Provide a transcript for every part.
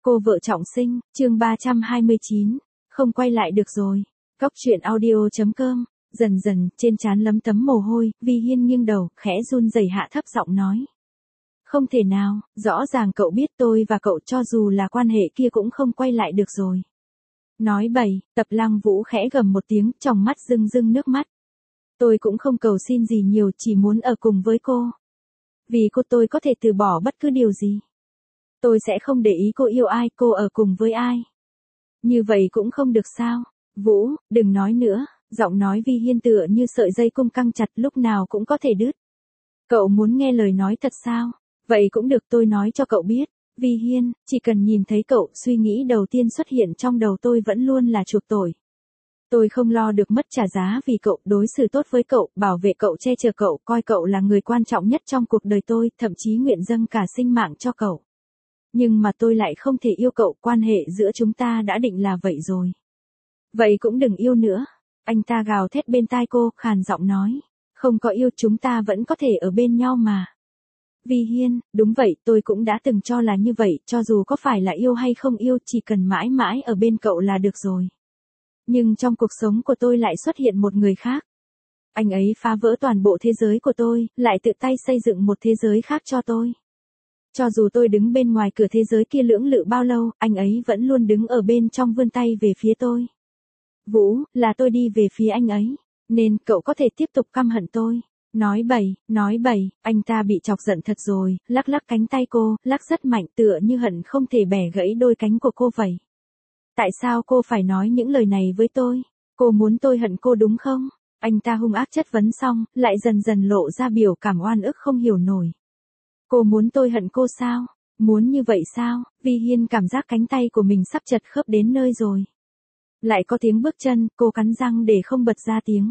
Cô vợ trọng sinh, chương 329, không quay lại được rồi. Cóc truyện audio.com, dần dần, trên trán lấm tấm mồ hôi, Vi Hiên nghiêng đầu, khẽ run rẩy hạ thấp giọng nói. Không thể nào, rõ ràng cậu biết tôi và cậu cho dù là quan hệ kia cũng không quay lại được rồi. Nói bậy, Tập Lăng Vũ khẽ gầm một tiếng, trong mắt rưng rưng nước mắt. Tôi cũng không cầu xin gì nhiều, chỉ muốn ở cùng với cô. Vì cô tôi có thể từ bỏ bất cứ điều gì. Tôi sẽ không để ý cô yêu ai, cô ở cùng với ai. Như vậy cũng không được sao. Vũ, đừng nói nữa, giọng nói Vi Hiên tựa như sợi dây cung căng chặt lúc nào cũng có thể đứt. Cậu muốn nghe lời nói thật sao? Vậy cũng được, tôi nói cho cậu biết. Vi Hiên, chỉ cần nhìn thấy cậu, suy nghĩ đầu tiên xuất hiện trong đầu tôi vẫn luôn là chuộc tội. Tôi không lo được mất trả giá vì cậu, đối xử tốt với cậu, bảo vệ cậu, che chở cậu, coi cậu là người quan trọng nhất trong cuộc đời tôi, thậm chí nguyện dâng cả sinh mạng cho cậu. Nhưng mà tôi lại không thể yêu cậu, quan hệ giữa chúng ta đã định là vậy rồi. Vậy cũng đừng yêu nữa. Anh ta gào thét bên tai cô, khàn giọng nói. Không có yêu, chúng ta vẫn có thể ở bên nhau mà. Vi Hiên, đúng vậy, tôi cũng đã từng cho là như vậy, cho dù có phải là yêu hay không yêu, chỉ cần mãi mãi ở bên cậu là được rồi. Nhưng trong cuộc sống của tôi lại xuất hiện một người khác. Anh ấy phá vỡ toàn bộ thế giới của tôi, lại tự tay xây dựng một thế giới khác cho tôi. Cho dù tôi đứng bên ngoài cửa thế giới kia lưỡng lự bao lâu, anh ấy vẫn luôn đứng ở bên trong vươn tay về phía tôi. Vũ, là tôi đi về phía anh ấy, nên cậu có thể tiếp tục căm hận tôi. Nói bậy, anh ta bị chọc giận thật rồi, lắc lắc cánh tay cô, lắc rất mạnh tựa như hận không thể bẻ gãy đôi cánh của cô vậy. Tại sao cô phải nói những lời này với tôi? Cô muốn tôi hận cô đúng không? Anh ta hung ác chất vấn xong, lại dần dần lộ ra biểu cảm oan ức không hiểu nổi. Cô muốn tôi hận cô sao? Muốn như vậy sao? Vi Hiên cảm giác cánh tay của mình sắp chật khớp đến nơi rồi. Lại có tiếng bước chân, cô cắn răng để không bật ra tiếng.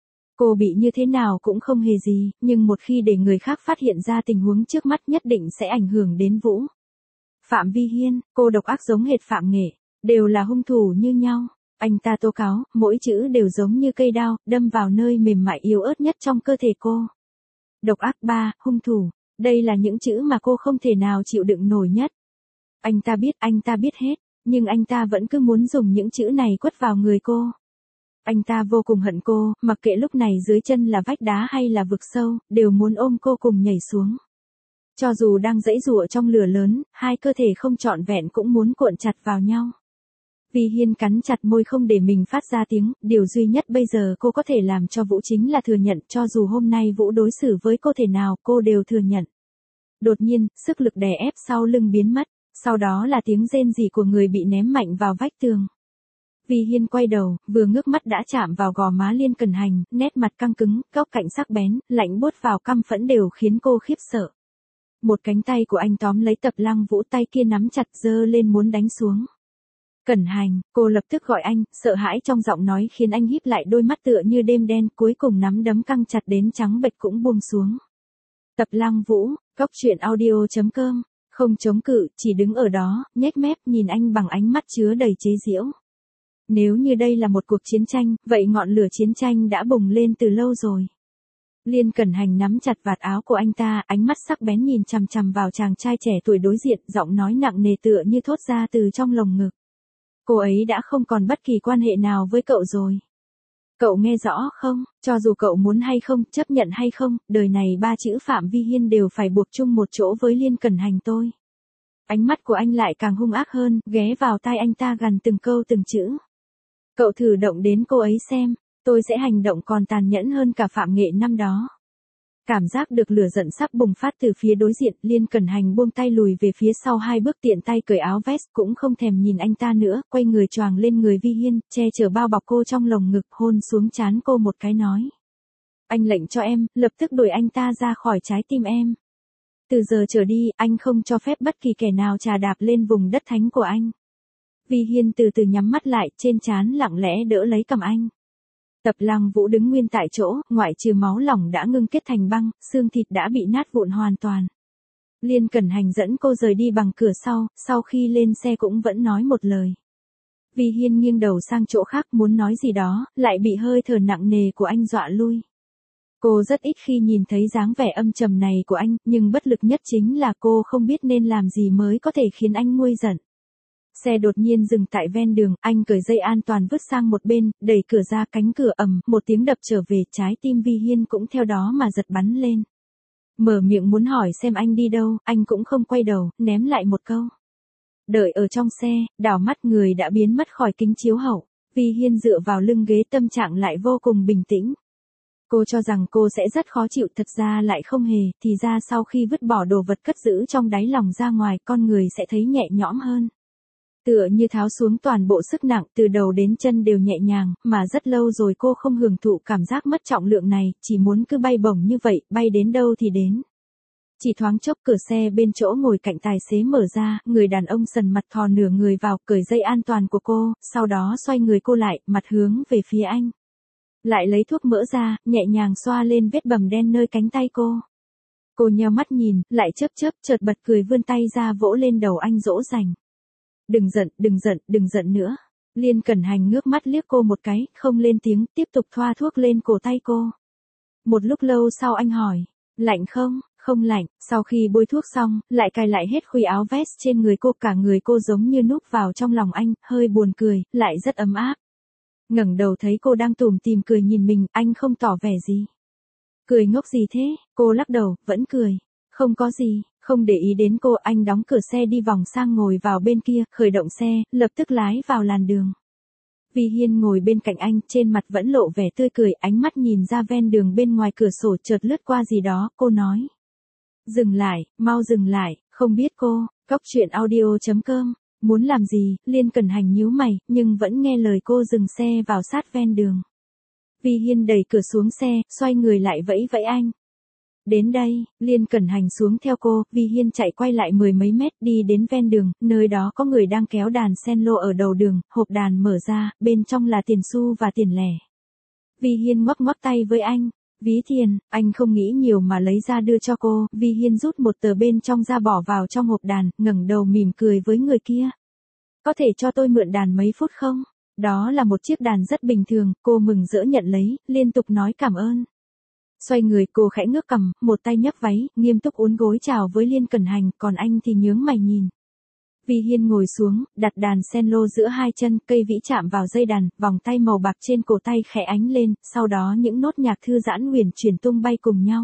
Cô bị như thế nào cũng không hề gì, nhưng một khi để người khác phát hiện ra tình huống trước mắt nhất định sẽ ảnh hưởng đến Vũ. Phạm Vi Hiên, cô độc ác giống hệt Phạm Nghệ, đều là hung thủ như nhau. Anh ta tố cáo, mỗi chữ đều giống như cây đao, đâm vào nơi mềm mại yếu ớt nhất trong cơ thể cô. Độc ác 3, hung thủ. Đây là những chữ mà cô không thể nào chịu đựng nổi nhất. Anh ta biết hết, nhưng anh ta vẫn cứ muốn dùng những chữ này quất vào người cô. Anh ta vô cùng hận cô, mặc kệ lúc này dưới chân là vách đá hay là vực sâu, đều muốn ôm cô cùng nhảy xuống. Cho dù đang giãy giụa trong lửa lớn, hai cơ thể không trọn vẹn cũng muốn cuộn chặt vào nhau. Vi Hiên cắn chặt môi không để mình phát ra tiếng, điều duy nhất bây giờ cô có thể làm cho Vũ chính là thừa nhận, cho dù hôm nay Vũ đối xử với cô thế nào, cô đều thừa nhận. Đột nhiên, sức lực đè ép sau lưng biến mất, sau đó là tiếng rên rỉ của người bị ném mạnh vào vách tường. Vi Hiên quay đầu, vừa ngước mắt đã chạm vào gò má Liên Cẩn Hành, nét mặt căng cứng, góc cạnh sắc bén, lạnh buốt vào căm phẫn đều khiến cô khiếp sợ. Một cánh tay của anh tóm lấy Tập Lăng Vũ, tay kia nắm chặt giơ lên muốn đánh xuống. Cẩn Hành, cô lập tức gọi anh, sợ hãi trong giọng nói khiến anh híp lại đôi mắt tựa như đêm đen, cuối cùng nắm đấm căng chặt đến trắng bệch cũng buông xuống. Tập Lăng Vũ, Cóc truyện audio.com, không chống cự, chỉ đứng ở đó, nhếch mép nhìn anh bằng ánh mắt chứa đầy chế giễu. Nếu như đây là một cuộc chiến tranh, vậy ngọn lửa chiến tranh đã bùng lên từ lâu rồi. Liên Cẩn Hành nắm chặt vạt áo của anh ta, ánh mắt sắc bén nhìn chằm chằm vào chàng trai trẻ tuổi đối diện, giọng nói nặng nề tựa như thốt ra từ trong lồng ngực. Cô ấy đã không còn bất kỳ quan hệ nào với cậu rồi. Cậu nghe rõ không, cho dù cậu muốn hay không, chấp nhận hay không, đời này ba chữ Phạm Vi Hiên đều phải buộc chung một chỗ với Liên Cẩn Hành tôi. Ánh mắt của anh lại càng hung ác hơn, ghé vào tai anh ta gằn từng câu từng chữ. Cậu thử động đến cô ấy xem, tôi sẽ hành động còn tàn nhẫn hơn cả Phạm Nghệ năm đó. Cảm giác được lửa giận sắp bùng phát từ phía đối diện, Liên Cẩn Hành buông tay lùi về phía sau 2 bước, tiện tay cởi áo vest, cũng không thèm nhìn anh ta nữa, quay người choàng lên người Vi Hiên, che chở bao bọc cô trong lồng ngực, hôn xuống trán cô một cái nói. Anh lệnh cho em, lập tức đuổi anh ta ra khỏi trái tim em. Từ giờ trở đi, anh không cho phép bất kỳ kẻ nào trà đạp lên vùng đất thánh của anh. Vi Hiên từ từ nhắm mắt lại, trên trán lặng lẽ đỡ lấy cằm anh. Tập Lăng Vũ đứng nguyên tại chỗ, ngoại trừ máu lỏng đã ngưng kết thành băng, xương thịt đã bị nát vụn hoàn toàn. Liên Cẩn Hành dẫn cô rời đi bằng cửa sau khi lên xe cũng vẫn nói một lời. Vi Hiên nghiêng đầu sang chỗ khác muốn nói gì đó, lại bị hơi thở nặng nề của anh dọa lui. Cô rất ít khi nhìn thấy dáng vẻ âm trầm này của anh, nhưng bất lực nhất chính là cô không biết nên làm gì mới có thể khiến anh nguôi giận. Xe đột nhiên dừng tại ven đường, anh cởi dây an toàn vứt sang một bên, đẩy cửa ra, cánh cửa ầm, một tiếng đập trở về, trái tim Vi Hiên cũng theo đó mà giật bắn lên. Mở miệng muốn hỏi xem anh đi đâu, anh cũng không quay đầu, ném lại một câu. Đợi ở trong xe, đảo mắt người đã biến mất khỏi kính chiếu hậu. Vi Hiên dựa vào lưng ghế, tâm trạng lại vô cùng bình tĩnh. Cô cho rằng cô sẽ rất khó chịu, thật ra lại không hề, thì ra sau khi vứt bỏ đồ vật cất giữ trong đáy lòng ra ngoài, con người sẽ thấy nhẹ nhõm hơn. Tựa như tháo xuống toàn bộ sức nặng, từ đầu đến chân đều nhẹ nhàng, mà rất lâu rồi cô không hưởng thụ cảm giác mất trọng lượng này, chỉ muốn cứ bay bổng như vậy, bay đến đâu thì đến. Chỉ thoáng chốc, cửa xe bên chỗ ngồi cạnh tài xế mở ra, người đàn ông sần mặt thò nửa người vào, cởi dây an toàn của cô, sau đó xoay người cô lại, mặt hướng về phía anh. Lại lấy thuốc mỡ ra, nhẹ nhàng xoa lên vết bầm đen nơi cánh tay cô. Cô nheo mắt nhìn, lại chớp, chợt bật cười vươn tay ra vỗ lên đầu anh dỗ dành. Đừng giận nữa. Liên Cẩn Hành ngước mắt liếc cô một cái, không lên tiếng, tiếp tục thoa thuốc lên cổ tay cô. Một lúc lâu sau anh hỏi, lạnh không? Không lạnh. Sau khi bôi thuốc xong, lại cài lại hết khuy áo vest trên người cô, cả người cô giống như núp vào trong lòng anh, hơi buồn cười, lại rất ấm áp. Ngẩng đầu thấy cô đang tủm tỉm cười nhìn mình, anh không tỏ vẻ gì. Cười ngốc gì thế? Cô lắc đầu, vẫn cười. Không có gì. Không để ý đến cô, anh đóng cửa xe đi vòng sang ngồi vào bên kia, khởi động xe, lập tức lái vào làn đường. Vi Hiên ngồi bên cạnh anh, trên mặt vẫn lộ vẻ tươi cười, ánh mắt nhìn ra ven đường bên ngoài cửa sổ, chợt lướt qua gì đó, cô nói. Dừng lại, mau dừng lại, không biết cô, coctruyện.audio.com, muốn làm gì? Liên Cẩn Hành nhíu mày, nhưng vẫn nghe lời cô, dừng xe vào sát ven đường. Vi Hiên đẩy cửa xuống xe, xoay người lại vẫy vẫy anh. Đến đây, Liên Cẩn Hành xuống theo cô, Vi Hiên chạy quay lại 10 mấy mét, đi đến ven đường, nơi đó có người đang kéo đàn sen lô ở đầu đường, hộp đàn mở ra, bên trong là tiền xu và tiền lẻ. Vi Hiên ngoắc tay với anh, ví tiền, anh không nghĩ nhiều mà lấy ra đưa cho cô, Vi Hiên rút một tờ bên trong ra bỏ vào trong hộp đàn, ngẩng đầu mỉm cười với người kia. Có thể cho tôi mượn đàn mấy phút không? Đó là một chiếc đàn rất bình thường, cô mừng rỡ nhận lấy, liên tục nói cảm ơn. Xoay người, cô khẽ ngước cằm, một tay nhấc váy, nghiêm túc uốn gối chào với Liên Cẩn Hành, còn anh thì nhướng mày nhìn. Vi Hiên ngồi xuống, đặt đàn sen lô giữa hai chân, cây vĩ chạm vào dây đàn, vòng tay màu bạc trên cổ tay khẽ ánh lên, sau đó những nốt nhạc thư giãn huyền chuyển tung bay cùng nhau.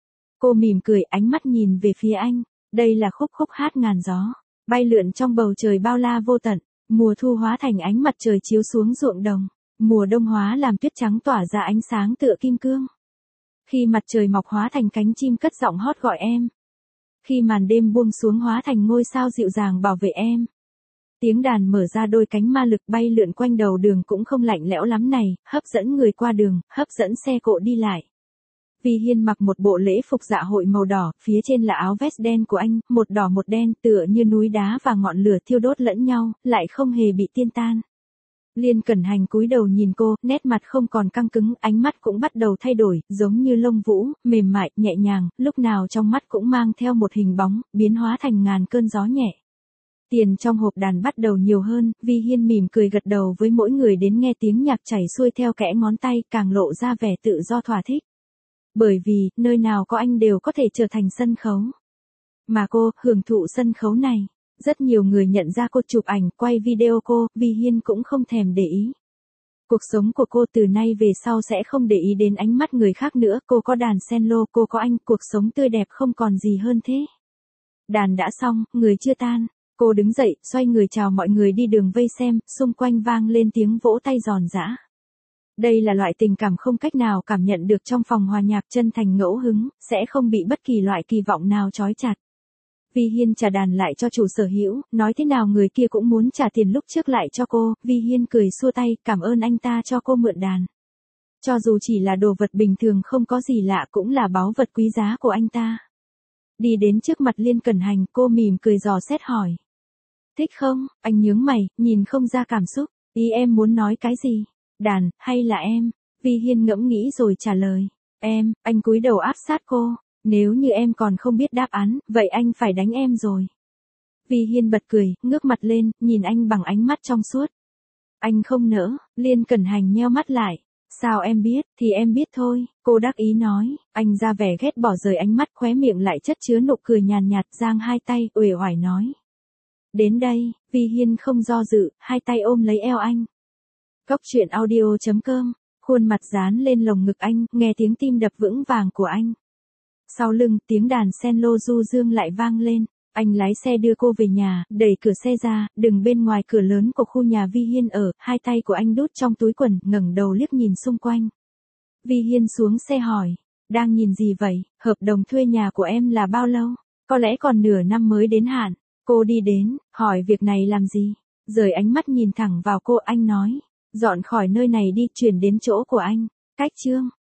Cô mỉm cười, ánh mắt nhìn về phía anh, đây là khúc hát ngàn gió, bay lượn trong bầu trời bao la vô tận, mùa thu hóa thành ánh mặt trời chiếu xuống ruộng đồng, mùa đông hóa làm tuyết trắng tỏa ra ánh sáng tựa kim cương. Khi mặt trời mọc hóa thành cánh chim cất giọng hót gọi em. Khi màn đêm buông xuống hóa thành ngôi sao dịu dàng bảo vệ em. Tiếng đàn mở ra đôi cánh ma lực bay lượn quanh đầu đường cũng không lạnh lẽo lắm này, hấp dẫn người qua đường, hấp dẫn xe cộ đi lại. Vi Hiên mặc một bộ lễ phục dạ hội màu đỏ, phía trên là áo vest đen của anh, một đỏ một đen, tựa như núi đá và ngọn lửa thiêu đốt lẫn nhau, lại không hề bị tiên tan. Liên Cẩn Hành cúi đầu nhìn cô, nét mặt không còn căng cứng, ánh mắt cũng bắt đầu thay đổi, giống như lông vũ, mềm mại, nhẹ nhàng, lúc nào trong mắt cũng mang theo một hình bóng, biến hóa thành ngàn cơn gió nhẹ. Tiền trong hộp đàn bắt đầu nhiều hơn, Vi Hiên mỉm cười gật đầu với mỗi người đến, nghe tiếng nhạc chảy xuôi theo kẽ ngón tay, càng lộ ra vẻ tự do thỏa thích. Bởi vì, nơi nào có anh đều có thể trở thành sân khấu. Mà cô, hưởng thụ sân khấu này. Rất nhiều người nhận ra cô, chụp ảnh, quay video cô, Vi Hiên cũng không thèm để ý. Cuộc sống của cô từ nay về sau sẽ không để ý đến ánh mắt người khác nữa, cô có đàn sen lô, cô có anh, cuộc sống tươi đẹp không còn gì hơn thế. Đàn đã xong, người chưa tan, cô đứng dậy, xoay người chào mọi người đi đường vây xem, xung quanh vang lên tiếng vỗ tay giòn giã. Đây là loại tình cảm không cách nào cảm nhận được trong phòng hòa nhạc, chân thành ngẫu hứng, sẽ không bị bất kỳ loại kỳ vọng nào trói chặt. Vi Hiên trả đàn lại cho chủ sở hữu, nói thế nào người kia cũng muốn trả tiền lúc trước lại cho cô, Vi Hiên cười xua tay, cảm ơn anh ta cho cô mượn đàn. Cho dù chỉ là đồ vật bình thường không có gì lạ cũng là báu vật quý giá của anh ta. Đi đến trước mặt Liên Cẩn Hành, cô mỉm cười dò xét hỏi. Thích không? Anh nhướng mày, nhìn không ra cảm xúc, ý em muốn nói cái gì? Đàn, hay là em? Vi Hiên ngẫm nghĩ rồi trả lời. Em, anh cúi đầu áp sát cô. Nếu như em còn không biết đáp án, vậy anh phải đánh em rồi. Vi Hiên bật cười, ngước mặt lên, nhìn anh bằng ánh mắt trong suốt. Anh không nỡ, Liên Cẩn Hành nheo mắt lại. Sao em biết, thì em biết thôi, cô đắc ý nói, anh ra vẻ ghét bỏ rời ánh mắt, khóe miệng lại chất chứa nụ cười nhàn nhạt, giang hai tay, uể oải nói. Đến đây, Vi Hiên không do dự, hai tay ôm lấy eo anh. Cốc truyện audio.com, khuôn mặt dán lên lồng ngực anh, nghe tiếng tim đập vững vàng của anh. Sau lưng, tiếng đàn cello du dương lại vang lên. Anh lái xe đưa cô về nhà, đẩy cửa xe ra, đứng bên ngoài cửa lớn của khu nhà Vi Hiên ở, hai tay của anh đút trong túi quần, ngẩng đầu liếc nhìn xung quanh. Vi Hiên xuống xe hỏi, đang nhìn gì vậy, hợp đồng thuê nhà của em là bao lâu? Có lẽ còn nửa năm mới đến hạn. Cô đi đến, hỏi việc này làm gì? Rời ánh mắt nhìn thẳng vào cô, anh nói, dọn khỏi nơi này đi, chuyển đến chỗ của anh. Cách chương